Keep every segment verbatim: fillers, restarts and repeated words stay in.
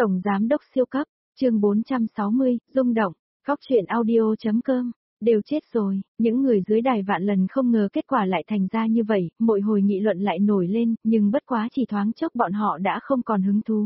Tổng Giám đốc siêu cấp, chương bốn trăm sáu mươi, rung động, Cóc truyện audio.com, đều chết rồi, những người dưới đài vạn lần không ngờ kết quả lại thành ra như vậy, mỗi hồi nghị luận lại nổi lên, nhưng bất quá chỉ thoáng chốc bọn họ đã không còn hứng thú.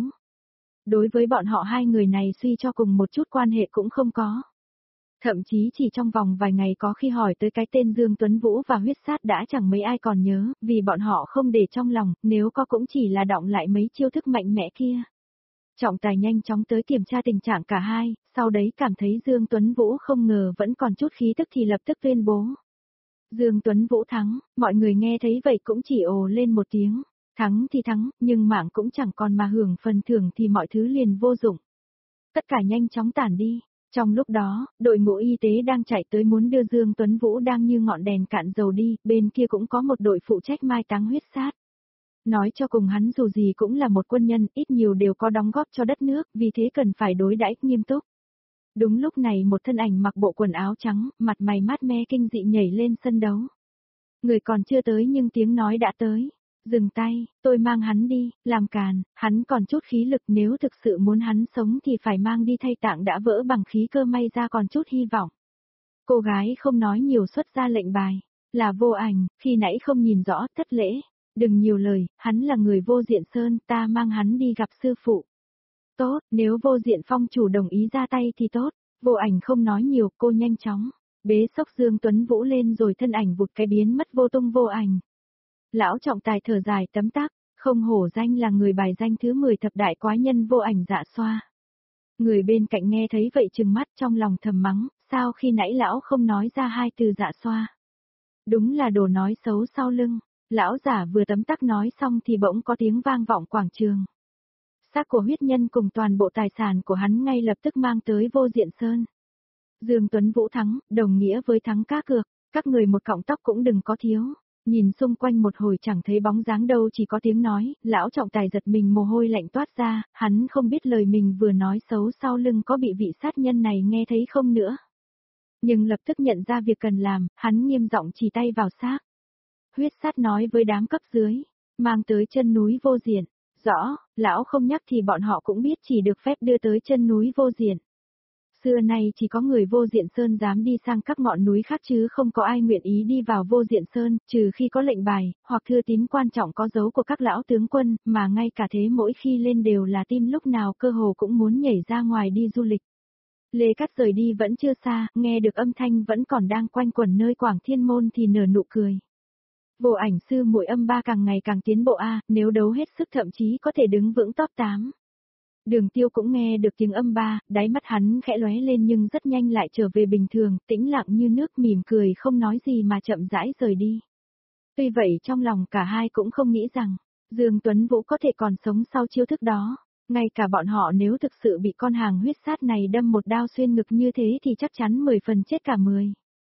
Đối với bọn họ hai người này suy cho cùng một chút quan hệ cũng không có. Thậm chí chỉ trong vòng vài ngày có khi hỏi tới cái tên Dương Tuấn Vũ và huyết sát đã chẳng mấy ai còn nhớ, vì bọn họ không để trong lòng, nếu có cũng chỉ là đọng lại mấy chiêu thức mạnh mẽ kia. Trọng tài nhanh chóng tới kiểm tra tình trạng cả hai, sau đấy cảm thấy Dương Tuấn Vũ không ngờ vẫn còn chút khí tức thì lập tức tuyên bố. Dương Tuấn Vũ thắng, mọi người nghe thấy vậy cũng chỉ ồ lên một tiếng, thắng thì thắng, nhưng mạng cũng chẳng còn mà hưởng phần thưởng thì mọi thứ liền vô dụng. Tất cả nhanh chóng tản đi. Trong lúc đó, đội ngũ y tế đang chạy tới muốn đưa Dương Tuấn Vũ đang như ngọn đèn cạn dầu đi, bên kia cũng có một đội phụ trách mai táng huyết sát. Nói cho cùng hắn dù gì cũng là một quân nhân, ít nhiều đều có đóng góp cho đất nước, vì thế cần phải đối đãi nghiêm túc. Đúng lúc này một thân ảnh mặc bộ quần áo trắng, mặt mày mát me kinh dị nhảy lên sân đấu. Người còn chưa tới nhưng tiếng nói đã tới. Dừng tay, tôi mang hắn đi, làm càn, hắn còn chút khí lực, nếu thực sự muốn hắn sống thì phải mang đi thay tạng đã vỡ bằng khí cơ, may ra còn chút hy vọng. Cô gái không nói nhiều xuất ra lệnh bài, là Vô Ảnh, khi nãy không nhìn rõ, thất lễ, đừng nhiều lời, hắn là người Vô Diện Sơn, ta mang hắn đi gặp sư phụ. Tốt, nếu Vô Diện Phong chủ đồng ý ra tay thì tốt. Vô Ảnh không nói nhiều, cô nhanh chóng bế xốc Dương Tuấn Vũ lên rồi thân ảnh vụt cái biến mất vô tung vô ảnh. Lão trọng tài thở dài tấm tắc, không hổ danh là người bài danh thứ mười thập đại quái nhân Vô Ảnh Dạ Xoa. Người bên cạnh nghe thấy vậy trừng mắt trong lòng thầm mắng, sao khi nãy lão không nói ra hai từ dạ xoa. Đúng là đồ nói xấu sau lưng, lão giả vừa tấm tắc nói xong thì bỗng có tiếng vang vọng quảng trường. Xác của huyết nhân cùng toàn bộ tài sản của hắn ngay lập tức mang tới Vô Diện Sơn. Dương Tuấn Vũ thắng, đồng nghĩa với thắng cá cược, các người một cọng tóc cũng đừng có thiếu. Nhìn xung quanh một hồi chẳng thấy bóng dáng đâu, chỉ có tiếng nói, lão trọng tài giật mình mồ hôi lạnh toát ra, hắn không biết lời mình vừa nói xấu sau lưng có bị vị sát nhân này nghe thấy không nữa. Nhưng lập tức nhận ra việc cần làm, hắn nghiêm giọng chỉ tay vào xác. Huyết sát nói với đám cấp dưới, mang tới chân núi Vô Diện. Rõ, lão không nhắc thì bọn họ cũng biết chỉ được phép đưa tới chân núi Vô Diện. Xưa nay chỉ có người Vô Diện Sơn dám đi sang các ngọn núi khác chứ không có ai nguyện ý đi vào Vô Diện Sơn, trừ khi có lệnh bài, hoặc thư tín quan trọng có dấu của các lão tướng quân, mà ngay cả thế mỗi khi lên đều là tim lúc nào cơ hồ cũng muốn nhảy ra ngoài đi du lịch. Lê Cát rời đi vẫn chưa xa, nghe được âm thanh vẫn còn đang quanh quẩn nơi Quảng Thiên Môn thì nở nụ cười. Vô Ảnh sư muội âm ba càng ngày càng tiến bộ a, nếu đấu hết sức thậm chí có thể đứng vững top tám. Đường Tiêu cũng nghe được tiếng âm ba, đáy mắt hắn khẽ lóe lên nhưng rất nhanh lại trở về bình thường, tĩnh lặng như nước, mỉm cười không nói gì mà chậm rãi rời đi. Tuy vậy trong lòng cả hai cũng không nghĩ rằng, Dương Tuấn Vũ có thể còn sống sau chiêu thức đó. Ngay cả bọn họ nếu thực sự bị con hàng huyết sát này đâm một đao xuyên ngực như thế thì chắc chắn mười phần chết cả mười.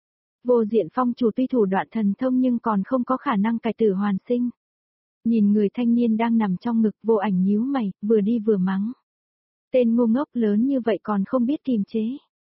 Vô Diện Phong chủ tuy thủ đoạn thần thông nhưng còn không có khả năng cải tử hoàn sinh. Nhìn người thanh niên đang nằm trong ngực, Vô Ảnh nhíu mày, vừa đi vừa mắng. Tên ngu ngốc lớn như vậy còn không biết kiềm chế.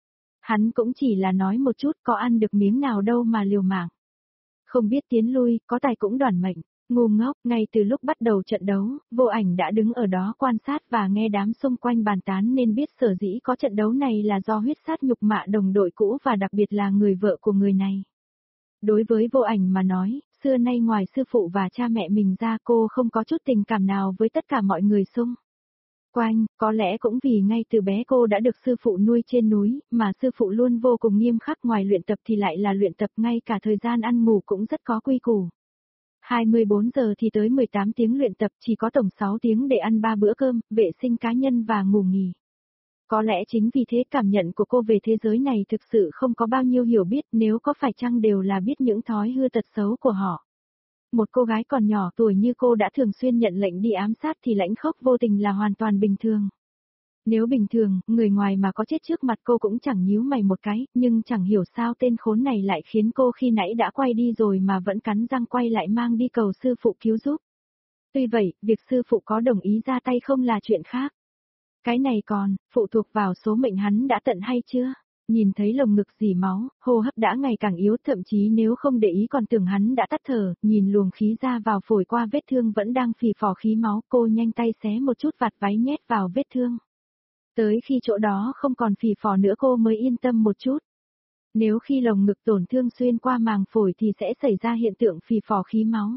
Hắn cũng chỉ là nói một chút, có ăn được miếng nào đâu mà liều mạng. Không biết tiến lui, có tài cũng đoản mệnh. Ngu ngốc, ngay từ lúc bắt đầu trận đấu, Vô Ảnh đã đứng ở đó quan sát và nghe đám xung quanh bàn tán nên biết sở dĩ có trận đấu này là do huyết sát nhục mạ đồng đội cũ và đặc biệt là người vợ của người này. Đối với Vô Ảnh mà nói, xưa nay ngoài sư phụ và cha mẹ mình ra cô không có chút tình cảm nào với tất cả mọi người xung quanh, có lẽ cũng vì ngay từ bé cô đã được sư phụ nuôi trên núi, mà sư phụ luôn vô cùng nghiêm khắc, ngoài luyện tập thì lại là luyện tập, ngay cả thời gian ăn ngủ cũng rất có quy củ. hai mươi bốn giờ thì tới mười tám tiếng luyện tập, chỉ có tổng sáu tiếng để ăn ba bữa cơm, vệ sinh cá nhân và ngủ nghỉ. Có lẽ chính vì thế cảm nhận của cô về thế giới này thực sự không có bao nhiêu hiểu biết, nếu có phải chăng đều là biết những thói hư tật xấu của họ. Một cô gái còn nhỏ tuổi như cô đã thường xuyên nhận lệnh đi ám sát thì lãnh khốc vô tình là hoàn toàn bình thường. Nếu bình thường, người ngoài mà có chết trước mặt cô cũng chẳng nhíu mày một cái, nhưng chẳng hiểu sao tên khốn này lại khiến cô khi nãy đã quay đi rồi mà vẫn cắn răng quay lại mang đi cầu sư phụ cứu giúp. Tuy vậy, việc sư phụ có đồng ý ra tay không là chuyện khác. Cái này còn, phụ thuộc vào số mệnh hắn đã tận hay chưa? Nhìn thấy lồng ngực dì máu, hô hấp đã ngày càng yếu, thậm chí nếu không để ý còn tưởng hắn đã tắt thở, nhìn luồng khí ra vào phổi qua vết thương vẫn đang phì phò khí máu, cô nhanh tay xé một chút vạt váy nhét vào vết thương. Tới khi chỗ đó không còn phì phò nữa cô mới yên tâm một chút. Nếu khi lồng ngực tổn thương xuyên qua màng phổi thì sẽ xảy ra hiện tượng phì phò khí máu.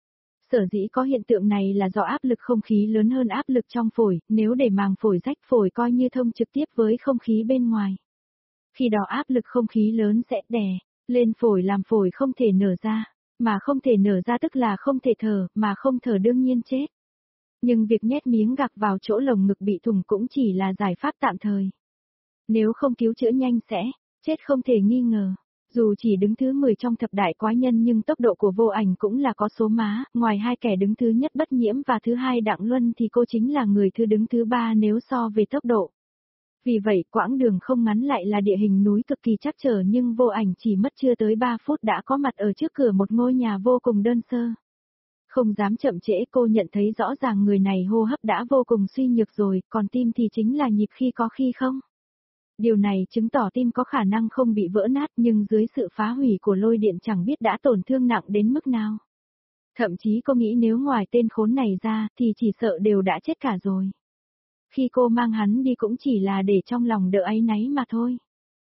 Sở dĩ có hiện tượng này là do áp lực không khí lớn hơn áp lực trong phổi, nếu để màng phổi rách phổi coi như thông trực tiếp với không khí bên ngoài. Khi đó áp lực không khí lớn sẽ đè lên phổi làm phổi không thể nở ra, mà không thể nở ra tức là không thể thở, mà không thở đương nhiên chết. Nhưng việc nhét miếng gạc vào chỗ lồng ngực bị thủng cũng chỉ là giải pháp tạm thời. Nếu không cứu chữa nhanh sẽ chết không thể nghi ngờ. Dù chỉ đứng thứ mười trong thập đại quái nhân nhưng tốc độ của Vô Ảnh cũng là có số má, ngoài hai kẻ đứng thứ nhất Bất Nhiễm và thứ hai Đặng Luân thì cô chính là người thứ đứng thứ ba nếu so về tốc độ. Vì vậy quãng đường không ngắn lại là địa hình núi cực kỳ chắc trở nhưng Vô Ảnh chỉ mất chưa tới ba phút đã có mặt ở trước cửa một ngôi nhà vô cùng đơn sơ. Không dám chậm trễ cô nhận thấy rõ ràng người này hô hấp đã vô cùng suy nhược rồi, còn tim thì chính là nhịp khi có khi không. Điều này chứng tỏ tim có khả năng không bị vỡ nát nhưng dưới sự phá hủy của lôi điện chẳng biết đã tổn thương nặng đến mức nào. Thậm chí cô nghĩ nếu ngoài tên khốn này ra thì chỉ sợ đều đã chết cả rồi. Khi cô mang hắn đi cũng chỉ là để trong lòng đỡ áy náy mà thôi.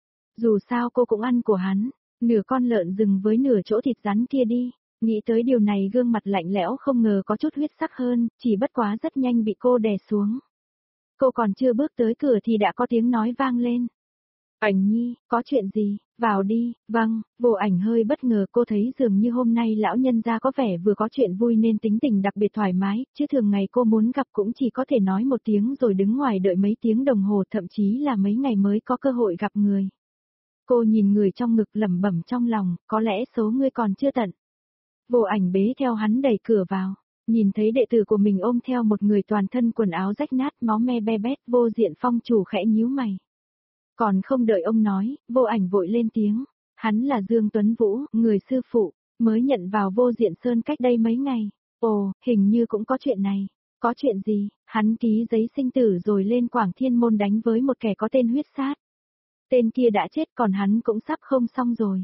Dù sao cô cũng ăn của hắn, nửa con lợn rừng với nửa chỗ thịt rắn kia đi. Nghĩ tới điều này gương mặt lạnh lẽo không ngờ có chút huyết sắc hơn, chỉ bất quá rất nhanh bị cô đè xuống. Cô còn chưa bước tới cửa thì đã có tiếng nói vang lên. Ảnh Nhi, có chuyện gì, vào đi, vâng, Vô Ảnh hơi bất ngờ cô thấy dường như hôm nay lão nhân gia có vẻ vừa có chuyện vui nên tính tình đặc biệt thoải mái, chứ thường ngày cô muốn gặp cũng chỉ có thể nói một tiếng rồi đứng ngoài đợi mấy tiếng đồng hồ thậm chí là mấy ngày mới có cơ hội gặp người. Cô nhìn người trong ngực lẩm bẩm trong lòng, có lẽ số ngươi còn chưa tận. Vô Ảnh bế theo hắn đẩy cửa vào, nhìn thấy đệ tử của mình ôm theo một người toàn thân quần áo rách nát máu me be bét Vô Diện Phong chủ khẽ nhíu mày. Còn không đợi ông nói, Vô Ảnh vội lên tiếng, hắn là Dương Tuấn Vũ, người sư phụ, mới nhận vào Vô Diện Sơn cách đây mấy ngày. Ồ, hình như cũng có chuyện này. Có chuyện gì? Hắn ký giấy sinh tử rồi lên Quảng Thiên Môn đánh với một kẻ có tên huyết sát. Tên kia đã chết còn hắn cũng sắp không xong rồi.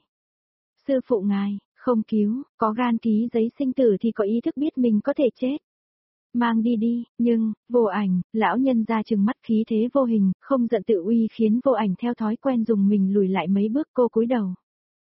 Sư phụ ngài, không cứu, có gan ký giấy sinh tử thì có ý thức biết mình có thể chết. Mang đi đi, nhưng, Vô Ảnh, lão nhân ra trừng mắt khí thế vô hình, không giận tự uy khiến Vô Ảnh theo thói quen dùng mình lùi lại mấy bước cô cúi đầu.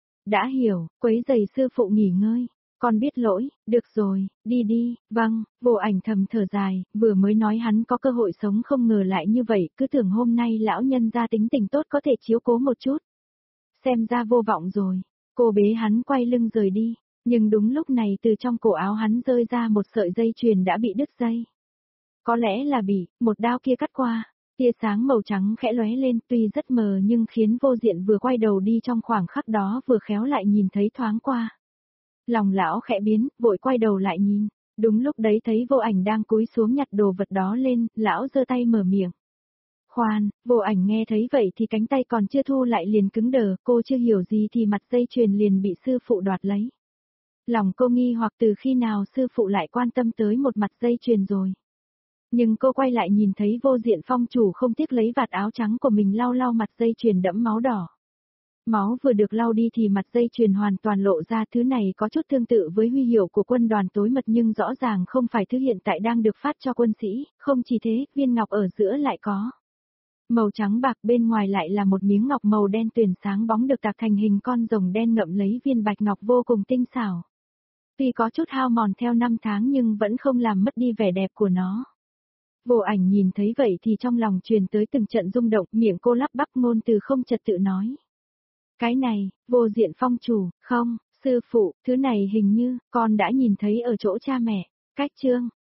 Đã hiểu, quấy giày sư phụ nghỉ ngơi, con biết lỗi, được rồi, đi đi, vâng, Vô Ảnh thầm thở dài, vừa mới nói hắn có cơ hội sống không ngờ lại như vậy, cứ tưởng hôm nay lão nhân ra tính tình tốt có thể chiếu cố một chút. Xem ra vô vọng rồi, cô bế hắn quay lưng rời đi. Nhưng đúng lúc này từ trong cổ áo hắn rơi ra một sợi dây chuyền đã bị đứt dây. Có lẽ là bị, một đao kia cắt qua, tia sáng màu trắng khẽ lóe lên tuy rất mờ nhưng khiến Vô Diện vừa quay đầu đi trong khoảng khắc đó vừa khéo lại nhìn thấy thoáng qua. Lòng lão khẽ biến, vội quay đầu lại nhìn, đúng lúc đấy thấy Vô Ảnh đang cúi xuống nhặt đồ vật đó lên, lão giơ tay mở miệng. Khoan, Vô Ảnh nghe thấy vậy thì cánh tay còn chưa thu lại liền cứng đờ, cô chưa hiểu gì thì mặt dây chuyền liền bị sư phụ đoạt lấy. Lòng cô nghi hoặc từ khi nào sư phụ lại quan tâm tới một mặt dây chuyền rồi. Nhưng cô quay lại nhìn thấy Vô Diện Phong chủ không tiếc lấy vạt áo trắng của mình lau lau mặt dây chuyền đẫm máu đỏ. Máu vừa được lau đi thì mặt dây chuyền hoàn toàn lộ ra, thứ này có chút tương tự với huy hiệu của quân đoàn tối mật nhưng rõ ràng không phải thứ hiện tại đang được phát cho quân sĩ, không chỉ thế, viên ngọc ở giữa lại có. Màu trắng bạc bên ngoài lại là một miếng ngọc màu đen tuyền sáng bóng được tạc thành hình con rồng đen ngậm lấy viên bạch ngọc vô cùng tinh xảo. Tuy có chút hao mòn theo năm tháng nhưng vẫn không làm mất đi vẻ đẹp của nó. Vô Ảnh nhìn thấy vậy thì trong lòng truyền tới từng trận rung động, miệng cô lắp bắp ngôn từ không trật tự nói. Cái này, Vô Diện Phong chủ, không, sư phụ, thứ này hình như, con đã nhìn thấy ở chỗ cha mẹ. Cách chương,